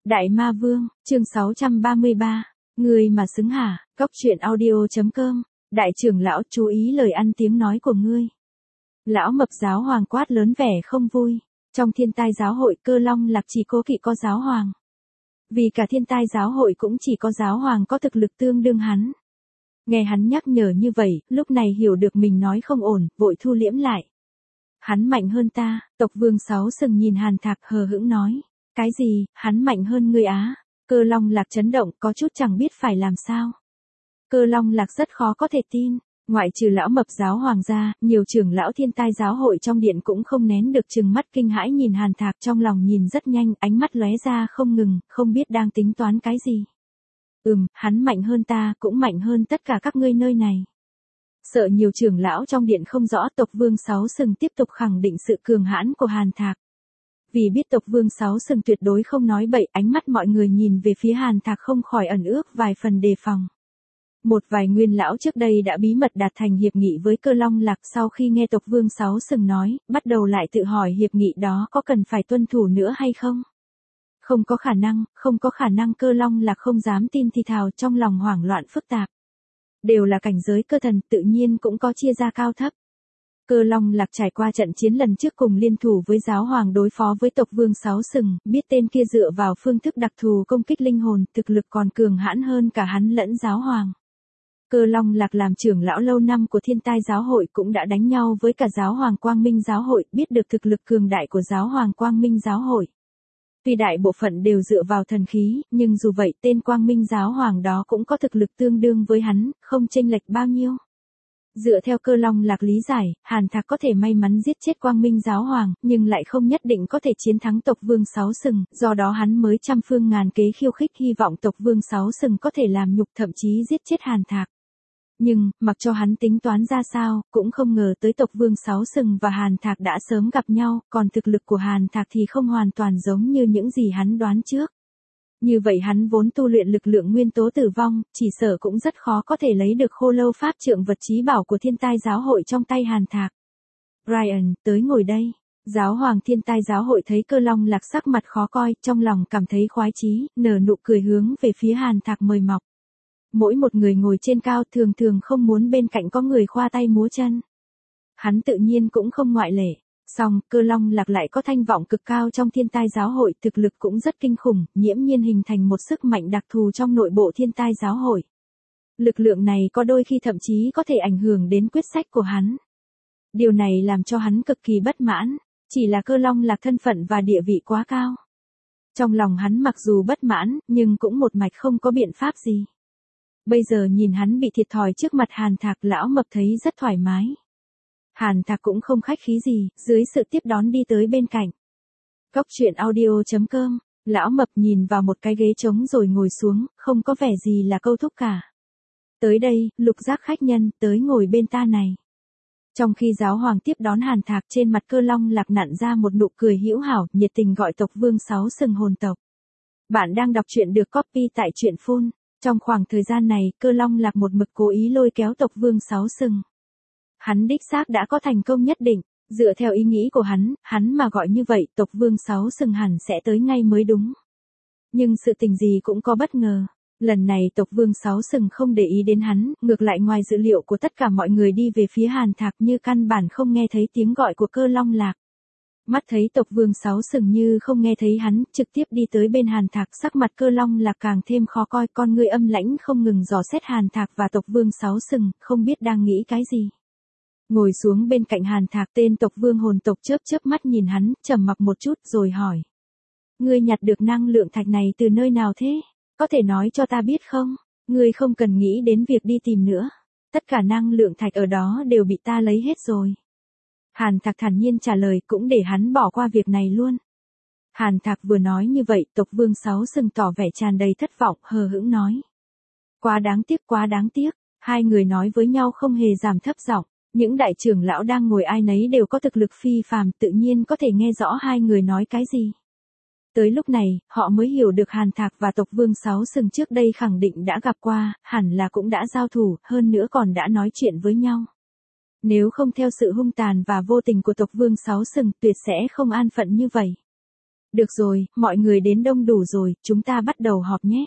Đại Ma Vương, chương 633. Người mà xứng hả? Cóc truyện audio.com. Đại trưởng lão chú ý lời ăn tiếng nói của ngươi. Lão mập giáo hoàng quát lớn vẻ không vui. Trong thiên tai giáo hội Cơ Long Lạc chỉ cố kỵ có giáo hoàng. Vì cả thiên tai giáo hội cũng chỉ có giáo hoàng có thực lực tương đương hắn. Nghe hắn nhắc nhở như vậy, lúc này hiểu được mình nói không ổn, vội thu liễm lại. Hắn mạnh hơn ta, tộc vương Sáu Sừng nhìn Hàn Thạc hờ hững nói. Cái gì, hắn mạnh hơn ngươi á? Cơ Long Lạc chấn động, có chút chẳng biết phải làm sao. Cơ Long Lạc rất khó có thể tin, ngoại trừ lão mập giáo hoàng gia, nhiều trưởng lão thiên tai giáo hội trong điện cũng không nén được trừng mắt kinh hãi nhìn Hàn Thạc, trong lòng nhìn rất nhanh, ánh mắt lóe ra không ngừng, không biết đang tính toán cái gì. Hắn mạnh hơn ta, cũng mạnh hơn tất cả các ngươi nơi này. Sợ nhiều trưởng lão trong điện không rõ, tộc vương Sáu Sừng tiếp tục khẳng định sự cường hãn của Hàn Thạc. Vì biết tộc vương Sáu Sừng tuyệt đối không nói bậy, ánh mắt mọi người nhìn về phía Hàn Thạc không khỏi ẩn ước vài phần đề phòng. Một vài nguyên lão trước đây đã bí mật đạt thành hiệp nghị với Cơ Long Lạc, sau khi nghe tộc vương Sáu Sừng nói, bắt đầu lại tự hỏi hiệp nghị đó có cần phải tuân thủ nữa hay không. Không có khả năng. Cơ Long Lạc không dám tin thì thào, trong lòng hoảng loạn phức tạp. Đều là cảnh giới cơ thần, tự nhiên cũng có chia ra cao thấp. Cơ Long Lạc trải qua trận chiến lần trước cùng liên thủ với giáo hoàng đối phó với tộc vương Sáu Sừng, biết tên kia dựa vào phương thức đặc thù công kích linh hồn, thực lực còn cường hãn hơn cả hắn lẫn giáo hoàng. Cơ Long Lạc làm trưởng lão lâu năm của thiên tai giáo hội cũng đã đánh nhau với cả giáo hoàng Quang Minh giáo hội, biết được thực lực cường đại của giáo hoàng Quang Minh giáo hội. Tuy đại bộ phận đều dựa vào thần khí, nhưng dù vậy tên Quang Minh giáo hoàng đó cũng có thực lực tương đương với hắn, không chênh lệch bao nhiêu. Dựa theo Cơ Long Lạc lý giải, Hàn Thạc có thể may mắn giết chết Quang Minh giáo hoàng, nhưng lại không nhất định có thể chiến thắng tộc vương Sáu Sừng, do đó hắn mới trăm phương ngàn kế khiêu khích hy vọng tộc vương Sáu Sừng có thể làm nhục thậm chí giết chết Hàn Thạc. Nhưng, mặc cho hắn tính toán ra sao, cũng không ngờ tới tộc vương Sáu Sừng và Hàn Thạc đã sớm gặp nhau, còn thực lực của Hàn Thạc thì không hoàn toàn giống như những gì hắn đoán trước. Như vậy hắn vốn tu luyện lực lượng nguyên tố tử vong, chỉ sợ cũng rất khó có thể lấy được khô lâu pháp trượng vật chí bảo của thiên tai giáo hội trong tay Hàn Thạc. Brian, tới ngồi đây. Giáo hoàng thiên tai giáo hội thấy Cơ Long Lạc sắc mặt khó coi, trong lòng cảm thấy khoái chí, nở nụ cười hướng về phía Hàn Thạc mời mọc. Mỗi một người ngồi trên cao thường thường không muốn bên cạnh có người khoa tay múa chân. Hắn tự nhiên cũng không ngoại lệ. Song, Cơ Long Lạc lại có thanh vọng cực cao trong thiên tai giáo hội, thực lực cũng rất kinh khủng, nghiễm nhiên hình thành một sức mạnh đặc thù trong nội bộ thiên tai giáo hội. Lực lượng này có đôi khi thậm chí có thể ảnh hưởng đến quyết sách của hắn. Điều này làm cho hắn cực kỳ bất mãn, chỉ là Cơ Long Lạc thân phận và địa vị quá cao. Trong lòng hắn mặc dù bất mãn, nhưng cũng một mạch không có biện pháp gì. Bây giờ nhìn hắn bị thiệt thòi trước mặt Hàn Thạc, lão mập thấy rất thoải mái. Hàn Thạc cũng không khách khí gì, dưới sự tiếp đón đi tới bên cạnh. Cóc truyện audio.com, lão mập nhìn vào một cái ghế trống rồi ngồi xuống, không có vẻ gì là câu thúc cả. Tới đây, Lục Giác khách nhân, tới ngồi bên ta này. Trong khi giáo hoàng tiếp đón Hàn Thạc, trên mặt Cơ Long Lạc nặn ra một nụ cười hữu hảo, nhiệt tình gọi tộc vương Sáu Sừng hồn tộc. Bạn đang đọc truyện được copy tại truyện Phun. Trong khoảng thời gian này, Cơ Long Lạc một mực cố ý lôi kéo tộc vương Sáu Sừng. Hắn đích xác đã có thành công nhất định, dựa theo ý nghĩ của hắn mà gọi như vậy, tộc vương Sáu Sừng hẳn sẽ tới ngay mới đúng. Nhưng sự tình gì cũng có bất ngờ. Lần này tộc vương Sáu Sừng không để ý đến hắn, ngược lại ngoài dự liệu của tất cả mọi người đi về phía Hàn Thạc như căn bản không nghe thấy tiếng gọi của Cơ Long Lạc. Mắt thấy tộc vương Sáu Sừng như không nghe thấy hắn, trực tiếp đi tới bên Hàn Thạc, sắc mặt Cơ Long Lạc càng thêm khó coi, con ngươi âm lãnh không ngừng dò xét Hàn Thạc và tộc vương Sáu Sừng, không biết đang nghĩ cái gì. Ngồi xuống bên cạnh Hàn Thạc, tên tộc vương hồn tộc chớp chớp mắt nhìn hắn, trầm mặc một chút rồi hỏi. Ngươi nhặt được năng lượng thạch này từ nơi nào thế? Có thể nói cho ta biết không? Ngươi không cần nghĩ đến việc đi tìm nữa. Tất cả năng lượng thạch ở đó đều bị ta lấy hết rồi. Hàn Thạc thản nhiên trả lời, cũng để hắn bỏ qua việc này luôn. Hàn Thạc vừa nói như vậy, tộc vương Sáu Sừng tỏ vẻ tràn đầy thất vọng, hờ hững nói. Quá đáng tiếc. Hai người nói với nhau không hề giảm thấp giọng. Những đại trưởng lão đang ngồi ai nấy đều có thực lực phi phàm, tự nhiên có thể nghe rõ hai người nói cái gì. Tới lúc này, họ mới hiểu được Hàn Thạc và tộc vương Sáu Sừng trước đây khẳng định đã gặp qua, hẳn là cũng đã giao thủ, hơn nữa còn đã nói chuyện với nhau. Nếu không theo sự hung tàn và vô tình của tộc vương Sáu Sừng, tuyệt sẽ không an phận như vậy. Được rồi, mọi người đến đông đủ rồi, chúng ta bắt đầu họp nhé.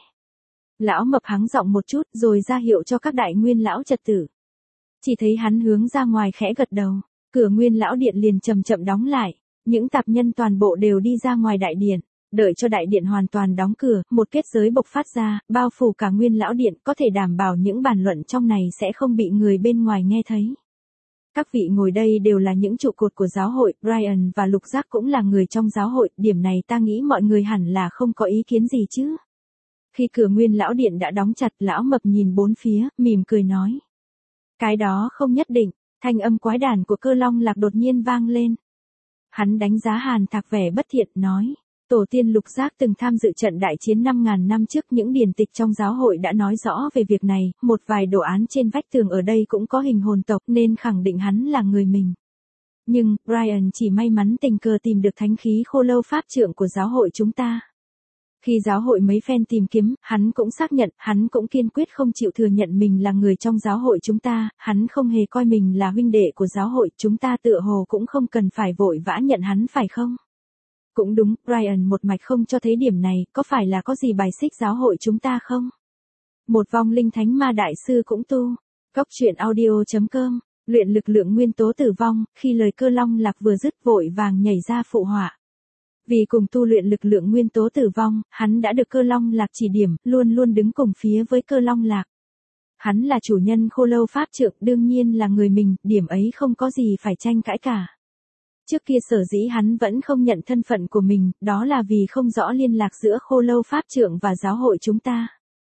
Lão mập hắng giọng một chút rồi ra hiệu cho các đại nguyên lão trật tự. Chỉ thấy hắn hướng ra ngoài khẽ gật đầu, cửa nguyên lão điện liền chậm chậm đóng lại, những tạp nhân toàn bộ đều đi ra ngoài đại điện, đợi cho đại điện hoàn toàn đóng cửa, một kết giới bộc phát ra, bao phủ cả nguyên lão điện, có thể đảm bảo những bàn luận trong này sẽ không bị người bên ngoài nghe thấy. Các vị ngồi đây đều là những trụ cột của giáo hội, Brian và Lục Giác cũng là người trong giáo hội, điểm này ta nghĩ mọi người hẳn là không có ý kiến gì chứ. Khi cửa nguyên lão điện đã đóng chặt, lão mập nhìn bốn phía, mỉm cười nói. Cái đó không nhất định, thanh âm quái đản của Cơ Long Lạc đột nhiên vang lên. Hắn đánh giá Hàn Thạc vẻ bất thiện, nói. Tổ tiên Lục Giác từng tham dự trận đại chiến 5.000 năm trước, những điển tịch trong giáo hội đã nói rõ về việc này, một vài đồ án trên vách tường ở đây cũng có hình hồn tộc nên khẳng định hắn là người mình. Nhưng, Brian chỉ may mắn tình cờ tìm được thánh khí khô lâu pháp trượng của giáo hội chúng ta. Khi giáo hội mấy phen tìm kiếm, hắn cũng xác nhận, hắn cũng kiên quyết không chịu thừa nhận mình là người trong giáo hội chúng ta, hắn không hề coi mình là huynh đệ của giáo hội, chúng ta tựa hồ cũng không cần phải vội vã nhận hắn phải không? Cũng đúng, Brian một mạch không cho thấy điểm này, có phải là có gì bài xích giáo hội chúng ta không? Một vong linh thánh ma đại sư cũng tu. Góc truyện audio.com, luyện lực lượng nguyên tố tử vong, khi lời Cơ Long Lạc vừa dứt vội vàng nhảy ra phụ họa. Vì cùng tu luyện lực lượng nguyên tố tử vong, hắn đã được Cơ Long Lạc chỉ điểm, luôn luôn đứng cùng phía với Cơ Long Lạc. Hắn là chủ nhân khô lâu pháp trượng, đương nhiên là người mình, điểm ấy không có gì phải tranh cãi cả. Trước kia sở dĩ hắn vẫn không nhận thân phận của mình, đó là vì không rõ liên lạc giữa khô lâu pháp trượng và giáo hội chúng ta.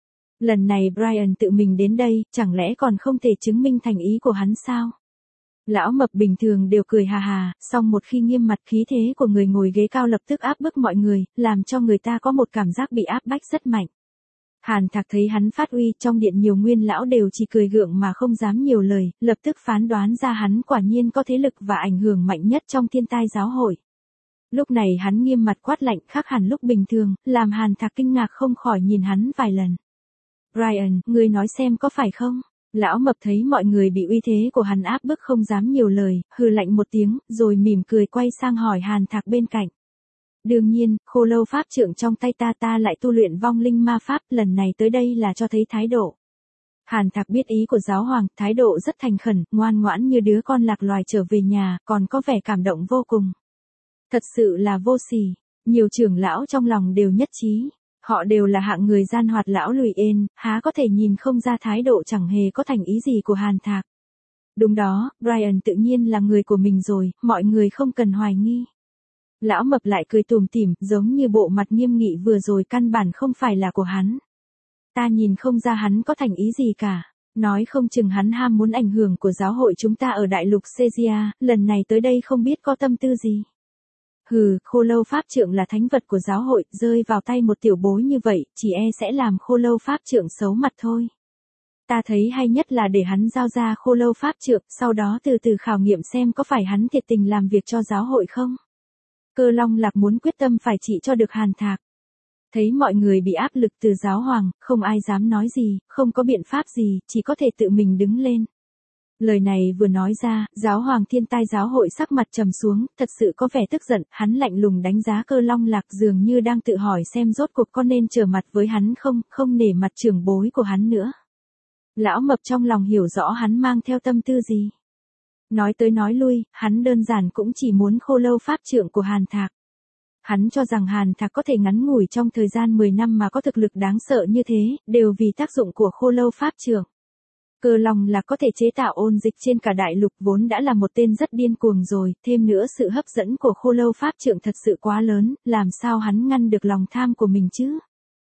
Lần này Brian tự mình đến đây, chẳng lẽ còn không thể chứng minh thành ý của hắn sao? Lão mập bình thường đều cười hà hà, song một khi nghiêm mặt, khí thế của người ngồi ghế cao lập tức áp bức mọi người, làm cho người ta có một cảm giác bị áp bách rất mạnh. Hàn Thạc thấy hắn phát uy, trong điện nhiều nguyên lão đều chỉ cười gượng mà không dám nhiều lời, lập tức phán đoán ra hắn quả nhiên có thế lực và ảnh hưởng mạnh nhất trong thiên tai giáo hội. Lúc này hắn nghiêm mặt quát lạnh, khác hẳn lúc bình thường, làm Hàn Thạc kinh ngạc không khỏi nhìn hắn vài lần. Brian, ngươi nói xem có phải không? Lão mập thấy mọi người bị uy thế của hắn áp bức không dám nhiều lời, hừ lạnh một tiếng, rồi mỉm cười quay sang hỏi Hàn Thạc bên cạnh. Đương nhiên, khô lâu pháp trượng trong tay ta lại tu luyện vong linh ma pháp, lần này tới đây là cho thấy thái độ. Hàn Thạc biết ý của giáo hoàng, thái độ rất thành khẩn, ngoan ngoãn như đứa con lạc loài trở về nhà, còn có vẻ cảm động vô cùng. Thật sự là vô sỉ, nhiều trưởng lão trong lòng đều nhất trí. Họ đều là hạng người gian hoạt lão lùi ên, há có thể nhìn không ra thái độ chẳng hề có thành ý gì của Hàn Thạc. Đúng đó, Brian tự nhiên là người của mình rồi, mọi người không cần hoài nghi. Lão mập lại cười tủm tỉm, giống như bộ mặt nghiêm nghị vừa rồi căn bản không phải là của hắn. Ta nhìn không ra hắn có thành ý gì cả. Nói không chừng hắn ham muốn ảnh hưởng của giáo hội chúng ta ở đại lục Caesarea, lần này tới đây không biết có tâm tư gì. Hừ, khô lâu pháp trượng là thánh vật của giáo hội, rơi vào tay một tiểu bối như vậy, chỉ e sẽ làm khô lâu pháp trượng xấu mặt thôi. Ta thấy hay nhất là để hắn giao ra khô lâu pháp trượng, sau đó từ từ khảo nghiệm xem có phải hắn thiệt tình làm việc cho giáo hội không. Cơ Long Lạc muốn quyết tâm phải trị cho được Hàn Thạc. Thấy mọi người bị áp lực từ giáo hoàng, không ai dám nói gì, không có biện pháp gì, chỉ có thể tự mình đứng lên. Lời này vừa nói ra, giáo hoàng thiên tai giáo hội sắc mặt trầm xuống, thật sự có vẻ tức giận, hắn lạnh lùng đánh giá Cơ Long Lạc dường như đang tự hỏi xem rốt cuộc có nên trở mặt với hắn không nể mặt trưởng bối của hắn nữa. Lão mập trong lòng hiểu rõ hắn mang theo tâm tư gì. Nói tới nói lui, hắn đơn giản cũng chỉ muốn khô lâu pháp trượng của Hàn Thạc. Hắn cho rằng Hàn Thạc có thể ngắn ngủi trong thời gian 10 năm mà có thực lực đáng sợ như thế, đều vì tác dụng của khô lâu pháp trượng. Cơ Long Lạc có thể chế tạo ôn dịch trên cả đại lục vốn đã là một tên rất điên cuồng rồi, thêm nữa sự hấp dẫn của khô lâu pháp trượng thật sự quá lớn, làm sao hắn ngăn được lòng tham của mình chứ?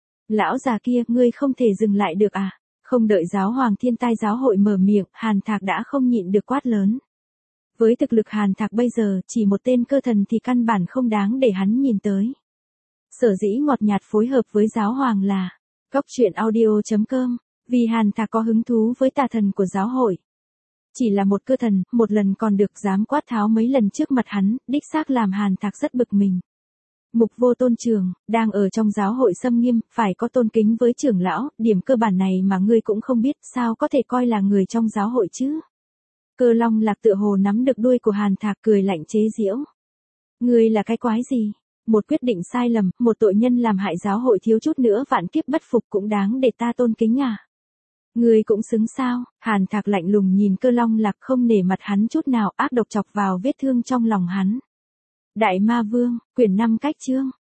Lão già kia, ngươi không thể dừng lại được à? Không đợi giáo hoàng thiên tai giáo hội mở miệng, Hàn Thạc đã không nhịn được quát lớn. Với thực lực Hàn Thạc bây giờ, chỉ một tên cơ thần thì căn bản không đáng để hắn nhìn tới. Sở dĩ ngọt nhạt phối hợp với giáo hoàng là góc truyện audio.com, vì Hàn Thạc có hứng thú với tà thần của giáo hội. Chỉ là một cơ thần, một lần còn được dám quát tháo mấy lần trước mặt hắn, đích xác làm Hàn Thạc rất bực mình. Mục Vô Tôn trưởng, đang ở trong giáo hội xâm nghiêm, phải có tôn kính với trưởng lão, điểm cơ bản này mà ngươi cũng không biết, sao có thể coi là người trong giáo hội chứ? Cơ Long Lạc tựa hồ nắm được đuôi của Hàn Thạc cười lạnh chế giễu. Ngươi là cái quái gì? một quyết định sai lầm, một tội nhân làm hại giáo hội thiếu chút nữa vạn kiếp bất phục cũng đáng để ta tôn kính à? Ngươi cũng xứng sao? Hàn Thạc lạnh lùng nhìn Cơ Long Lạc không nể mặt hắn chút nào, ác độc chọc vào vết thương trong lòng hắn. Đại Ma Vương, quyển 5 cách chương.